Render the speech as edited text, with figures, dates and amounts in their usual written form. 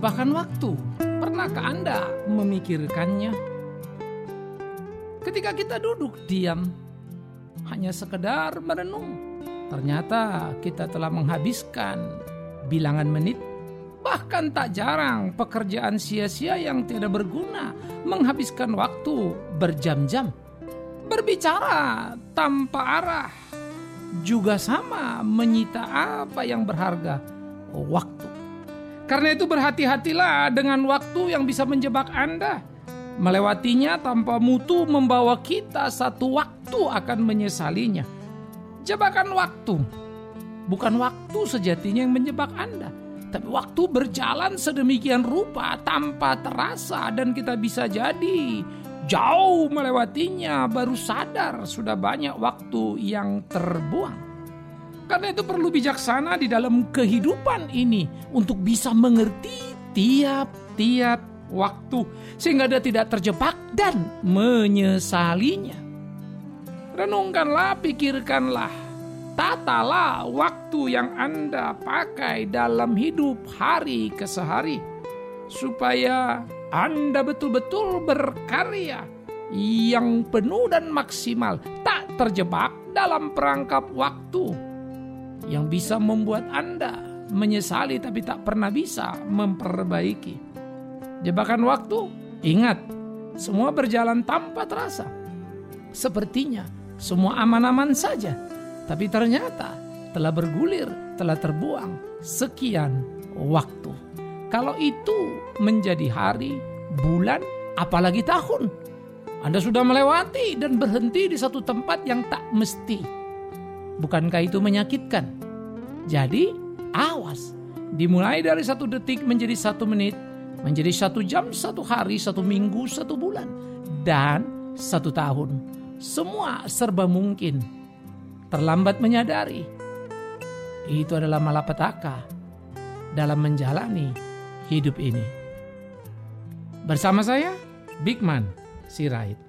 jebakan waktu. Pernahkah Anda memikirkannya? Ketika kita duduk diam, hanya sekedar merenung, ternyata kita telah menghabiskan bilangan menit, bahkan tak jarang pekerjaan sia-sia yang tidak berguna, menghabiskan waktu berjam-jam. Berbicara tanpa arah juga sama menyita apa yang berharga, waktu. Karena itu berhati-hatilah dengan waktu yang bisa menjebak Anda. Melewatinya tanpa mutu membawa kita satu waktu akan menyesalinya. Jebakan waktu bukan waktu sejatinya yang menjebak Anda, tapi waktu berjalan sedemikian rupa tanpa terasa, dan kita bisa jadi jauh melewatinya baru sadar sudah banyak waktu yang terbuang. Karena itu perlu bijaksana di dalam kehidupan ini untuk bisa mengerti tiap-tiap waktu, sehingga dia tidak terjebak dan menyesalinya. Renungkanlah, pikirkanlah, tatalah waktu yang Anda pakai dalam hidup hari ke hari, supaya Anda betul-betul berkarya yang penuh dan maksimal, tak terjebak dalam perangkap waktu yang bisa membuat Anda menyesali tapi tak pernah bisa memperbaiki. Jebakan waktu, ingat, semua berjalan tanpa terasa. Sepertinya semua aman-aman saja, tapi ternyata telah bergulir, telah terbuang sekian waktu. Kalau itu menjadi hari, bulan, apalagi tahun, Anda sudah melewati dan berhenti di satu tempat yang tak mesti. Bukankah itu menyakitkan? Jadi, awas. Dimulai dari 1 detik menjadi 1 menit, menjadi 1 jam, 1 hari, 1 minggu, 1 bulan, dan 1 tahun. Semua serba mungkin. Terlambat menyadari, itu adalah malapetaka dalam menjalani hidup ini. Bersama saya, Bigman Sirait.